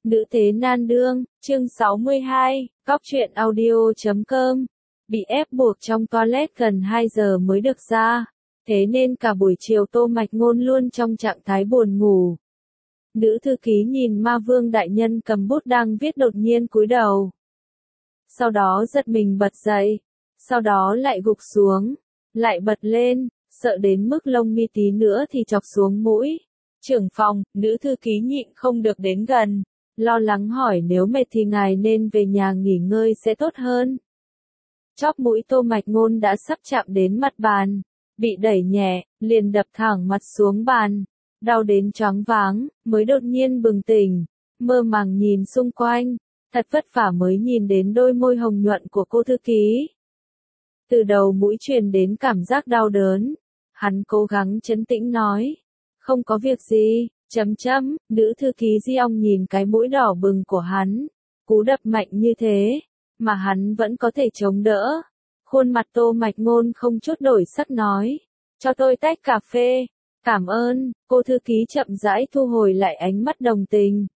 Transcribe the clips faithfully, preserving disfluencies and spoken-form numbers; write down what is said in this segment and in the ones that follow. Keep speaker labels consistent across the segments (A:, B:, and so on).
A: Nữ thế nan đương, chương sáu mươi hai, góc truyện audio chấm com. Bị ép buộc trong toilet gần hai giờ mới được ra, thế nên cả buổi chiều Tô Mạch Ngôn luôn trong trạng thái buồn ngủ. Nữ thư ký nhìn Ma Vương đại nhân cầm bút đang viết đột nhiên cúi đầu. Sau đó giật mình bật dậy, sau đó lại gục xuống, lại bật lên, sợ đến mức lông mi tí nữa thì chọc xuống mũi. Trưởng phòng, nữ thư ký nhịn không được đến gần, lo lắng hỏi nếu mệt thì ngài nên về nhà nghỉ ngơi sẽ tốt hơn. Chóp mũi Tô Mạch Ngôn đã sắp chạm đến mặt bàn, bị đẩy nhẹ, liền đập thẳng mặt xuống bàn, đau đến choáng váng, mới đột nhiên bừng tỉnh, mơ màng nhìn xung quanh, thật vất vả mới nhìn đến đôi môi hồng nhuận của cô thư ký. Từ đầu mũi truyền đến cảm giác đau đớn, hắn cố gắng trấn tĩnh nói, không có việc gì. Chấm chấm, nữ thư ký Diong nhìn cái mũi đỏ bừng của hắn, cú đập mạnh như thế, mà hắn vẫn có thể chống đỡ. Khuôn mặt Tô Mạch Ngôn không chút đổi sắc nói, cho tôi tách cà phê, cảm ơn, cô thư ký chậm rãi thu hồi lại ánh mắt đồng tình.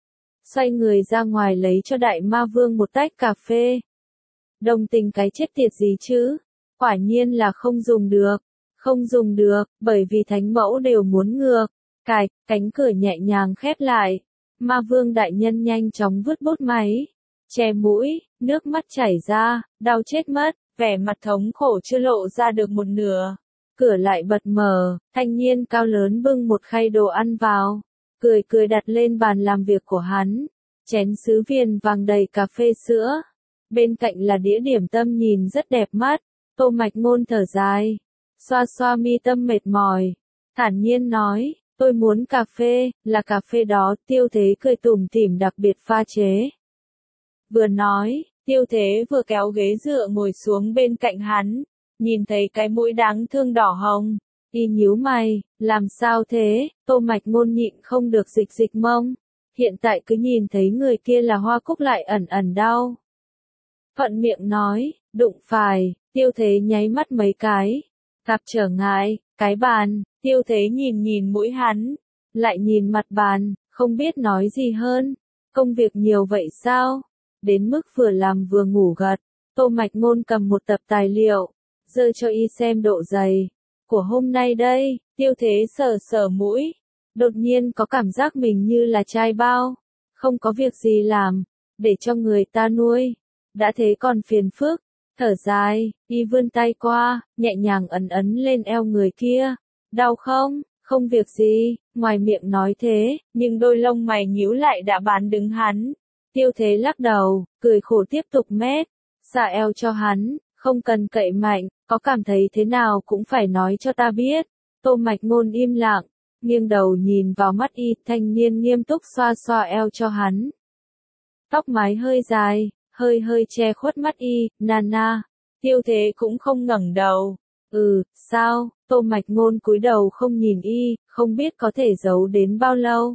A: Xoay người ra ngoài lấy cho đại ma vương một tách cà phê. Đồng tình cái chết tiệt gì chứ, quả nhiên là không dùng được, không dùng được, bởi vì thánh mẫu đều muốn ngược. Cài, cánh cửa nhẹ nhàng khép lại, Ma Vương đại nhân nhanh chóng vứt bút máy, che mũi, nước mắt chảy ra, đau chết mất, vẻ mặt thống khổ chưa lộ ra được một nửa. Cửa lại bật mở, thanh niên cao lớn bưng một khay đồ ăn vào, cười cười đặt lên bàn làm việc của hắn, chén sứ viền vàng đầy cà phê sữa, bên cạnh là đĩa điểm tâm nhìn rất đẹp mắt. Tô Mạch Ngôn thở dài, xoa xoa mi tâm mệt mỏi, thản nhiên nói, tôi muốn cà phê, là cà phê đó. Tiêu Thế cười tủm tỉm đặc biệt pha chế. Vừa nói, Tiêu Thế vừa kéo ghế dựa ngồi xuống bên cạnh hắn, nhìn thấy cái mũi đáng thương đỏ hồng, y nhíu mày, làm sao thế? Tô Mạch Ngôn nhịn không được dịch dịch mông, hiện tại cứ nhìn thấy người kia là Hoa Cúc lại ẩn ẩn đau. Thuận miệng nói, đụng phải. Tiêu Thế nháy mắt mấy cái, gặp trở ngại, cái bàn. Tiêu Thế nhìn nhìn mũi hắn, lại nhìn mặt bàn, không biết nói gì hơn. Công việc nhiều vậy sao? Đến mức vừa làm vừa ngủ gật. Tô Mạch Ngôn cầm một tập tài liệu, giơ cho y xem độ dày của hôm nay đây. Tiêu Thế sờ sờ mũi, đột nhiên có cảm giác mình như là trai bao, không có việc gì làm, để cho người ta nuôi, đã thế còn phiền phức. Thở dài, y vươn tay qua, nhẹ nhàng ấn ấn lên eo người kia. Đau không? Không việc gì, ngoài miệng nói thế, nhưng đôi lông mày nhíu lại đã bán đứng hắn. Tiêu Thế lắc đầu, cười khổ tiếp tục mét, xả eo cho hắn, không cần cậy mạnh, có cảm thấy thế nào cũng phải nói cho ta biết. Tô Mạch Ngôn im lặng, nghiêng đầu nhìn vào mắt y, thanh niên nghiêm túc xoa xoa eo cho hắn. Tóc mái hơi dài, hơi hơi che khuất mắt y, Nana. Tiêu Thế cũng không ngẩng đầu. Ừ, sao? Tô Mạch Ngôn cúi đầu không nhìn y, không biết có thể giấu đến bao lâu.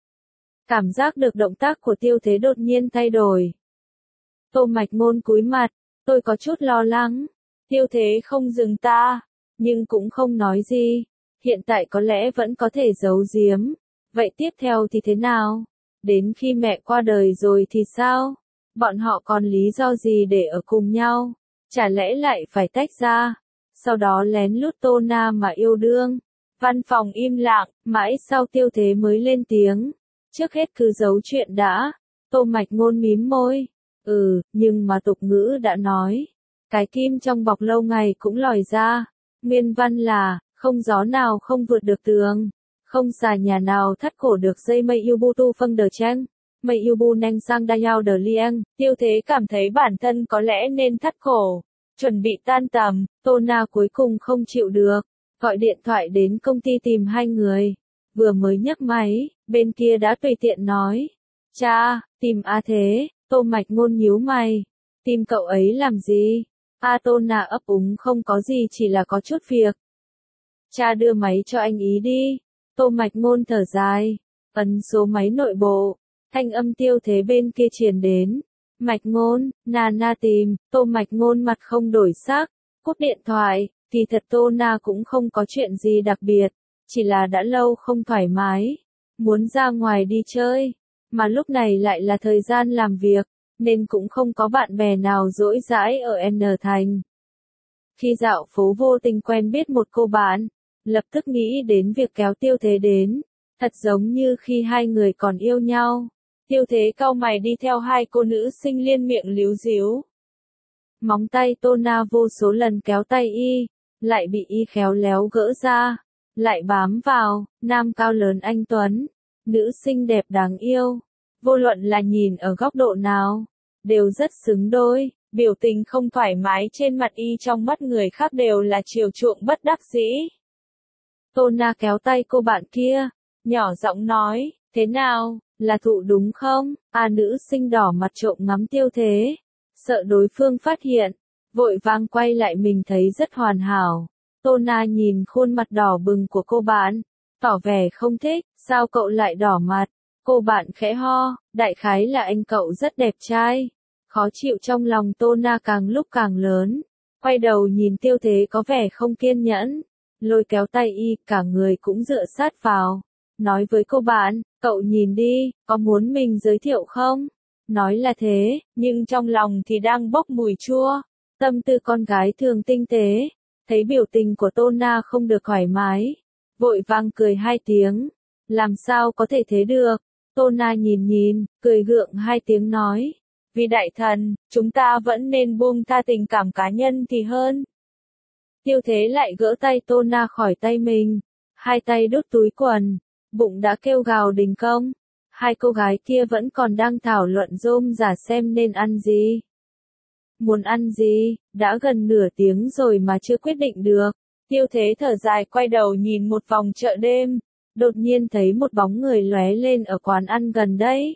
A: Cảm giác được động tác của Tiêu Thế đột nhiên thay đổi. Tô Mạch Ngôn cúi mặt, tôi có chút lo lắng. Tiêu Thế không dừng ta, nhưng cũng không nói gì. Hiện tại có lẽ vẫn có thể giấu giếm. Vậy tiếp theo thì thế nào? Đến khi mẹ qua đời rồi thì sao? Bọn họ còn lý do gì để ở cùng nhau? Chả lẽ lại phải tách ra? Sau đó lén lút Tô Na mà yêu đương. Văn phòng im lặng, mãi sau Tiêu Thế mới lên tiếng. Trước hết cứ giấu chuyện đã. Tô Mạch Ngôn mím môi. Ừ, nhưng mà tục ngữ đã nói. Cái kim trong bọc lâu ngày cũng lòi ra. Nguyên văn là, không gió nào không vượt được tường. Không xà nhà nào thắt cổ được dây mây yêu bu tu phân đờ tranh. Mây yêu bu neng sang đa nhau đờ lieng. Tiêu Thế cảm thấy bản thân có lẽ nên thắt cổ. Chuẩn bị tan tầm, Tô Na cuối cùng không chịu được, gọi điện thoại đến công ty tìm hai người. Vừa mới nhấc máy, bên kia đã tùy tiện nói. Cha, tìm A Thế. Tô Mạch Ngôn nhíu mày. Tìm cậu ấy làm gì? A Tô Na ấp úng không có gì, chỉ là có chút việc. Cha đưa máy cho anh ý đi. Tô Mạch Ngôn thở dài, ấn số máy nội bộ, thanh âm Tiêu Thế bên kia truyền đến. Mạch Ngôn, Nana tìm. Tô Mạch Ngôn mặt không đổi sắc, cúp điện thoại. Kỳ thật Tô Na cũng không có chuyện gì đặc biệt, chỉ là đã lâu không thoải mái, muốn ra ngoài đi chơi. mà lúc này lại là thời gian làm việc, nên cũng không có bạn bè nào rỗi rãi ở N thành. Khi dạo phố vô tình quen biết một cô bạn, lập tức nghĩ đến việc kéo Tiêu Thế đến, thật giống như khi hai người còn yêu nhau. Tiêu Thế cau mày đi theo hai cô nữ sinh liên miệng líu díu. Móng tay Tô Na vô số lần kéo tay y, lại bị y khéo léo gỡ ra, lại bám vào, nam cao lớn anh tuấn, nữ xinh đẹp đáng yêu, vô luận là nhìn ở góc độ nào, đều rất xứng đôi, biểu tình không thoải mái trên mặt y trong mắt người khác đều là chiều chuộng bất đắc dĩ. Tô Na kéo tay cô bạn kia, nhỏ giọng nói, thế nào, là thụ đúng không? À nữ sinh đỏ mặt trộm ngắm Tiêu Thế, sợ đối phương phát hiện, vội vàng quay lại mình thấy rất hoàn hảo. Tô Na nhìn khuôn mặt đỏ bừng của cô bạn, tỏ vẻ không thích, sao cậu lại đỏ mặt? Cô bạn khẽ ho, đại khái là anh cậu rất đẹp trai. Khó chịu trong lòng Tô Na càng lúc càng lớn, quay đầu nhìn Tiêu Thế có vẻ không kiên nhẫn, lôi kéo tay y, cả người cũng dựa sát vào, nói với cô bạn, cậu nhìn đi, có muốn mình giới thiệu không? Nói là thế, nhưng trong lòng thì đang bốc mùi chua, tâm tư con gái thường tinh tế, thấy biểu tình của Tô Na không được thoải mái, vội vàng cười hai tiếng, làm sao có thể thế được? Tô Na nhìn nhìn, cười gượng hai tiếng nói, vì đại thần, chúng ta vẫn nên buông tha tình cảm cá nhân thì hơn. Tiêu Thế lại gỡ tay Tô Na khỏi tay mình, hai tay đút túi quần, bụng đã kêu gào đình công. Hai cô gái kia vẫn còn đang thảo luận rôm rả xem nên ăn gì. Muốn ăn gì, đã gần nửa tiếng rồi mà chưa quyết định được. Tiêu Thế thở dài quay đầu nhìn một vòng chợ đêm, đột nhiên thấy một bóng người lóe lên ở quán ăn gần đây.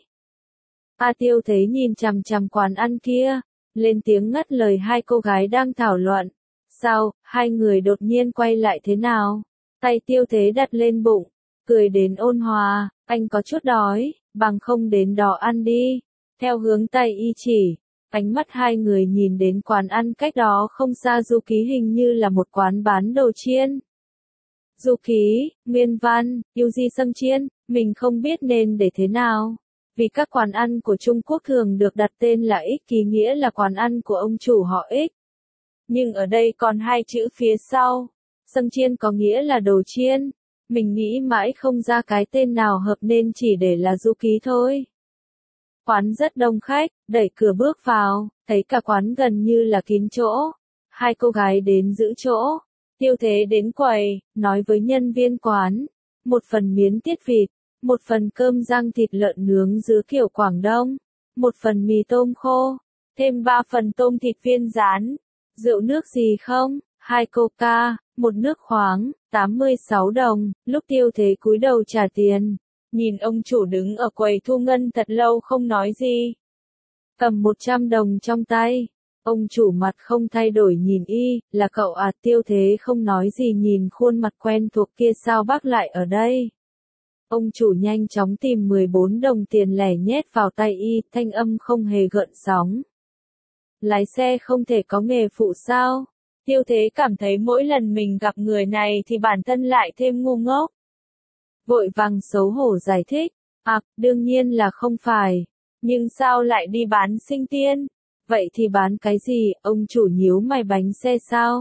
A: A Tiêu Thế nhìn chằm chằm quán ăn kia, lên tiếng ngắt lời hai cô gái đang thảo luận. Sao, hai người đột nhiên quay lại thế nào? Tay Tiêu Thế đặt lên bụng, cười đến ôn hòa, anh có chút đói, bằng không đến đó ăn đi. Theo hướng tay y chỉ, ánh mắt hai người nhìn đến quán ăn cách đó không xa Du Ký hình như là một quán bán đồ chiên. Du Ký, Nguyên Văn, yêu di sâm chiên, mình không biết nên để thế nào. Vì các quán ăn của Trung Quốc thường được đặt tên là X ký nghĩa là quán ăn của ông chủ họ X. Nhưng ở đây còn hai chữ phía sau. Sâm chiên có nghĩa là đồ chiên. Mình nghĩ mãi không ra cái tên nào hợp nên chỉ để là Du Ký thôi. Quán rất đông khách, đẩy cửa bước vào, thấy cả quán gần như là kín chỗ. Hai cô gái đến giữ chỗ. Tiêu Thế đến quầy, nói với nhân viên quán. Một phần miến tiết vịt, một phần cơm rang thịt lợn nướng dứa kiểu Quảng Đông, một phần mì tôm khô, thêm ba phần tôm thịt viên rán. Rượu nước gì không? Hai coca, một nước khoáng, tám mươi sáu đồng. Lúc Tiêu Thế cúi đầu trả tiền, nhìn ông chủ đứng ở quầy thu ngân thật lâu không nói gì. Cầm một trăm đồng trong tay, ông chủ mặt không thay đổi nhìn y, là cậu à? Tiêu Thế không nói gì nhìn khuôn mặt quen thuộc kia, sao bác lại ở đây? Ông chủ nhanh chóng tìm mười bốn đồng tiền lẻ nhét vào tay y, thanh âm không hề gợn sóng. Lái xe không thể có nghề phụ sao? Tiêu Thế cảm thấy mỗi lần mình gặp người này thì bản thân lại thêm ngu ngốc. Vội vàng xấu hổ giải thích, à, đương nhiên là không phải. Nhưng sao lại đi bán sinh tiên? Vậy thì bán cái gì? Ông chủ nhíu mày, bánh xe sao?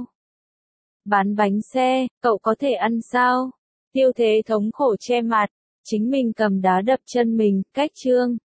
A: Bán bánh xe, cậu có thể ăn sao? Tiêu Thế thống khổ che mặt, chính mình cầm đá đập chân mình, cách chương.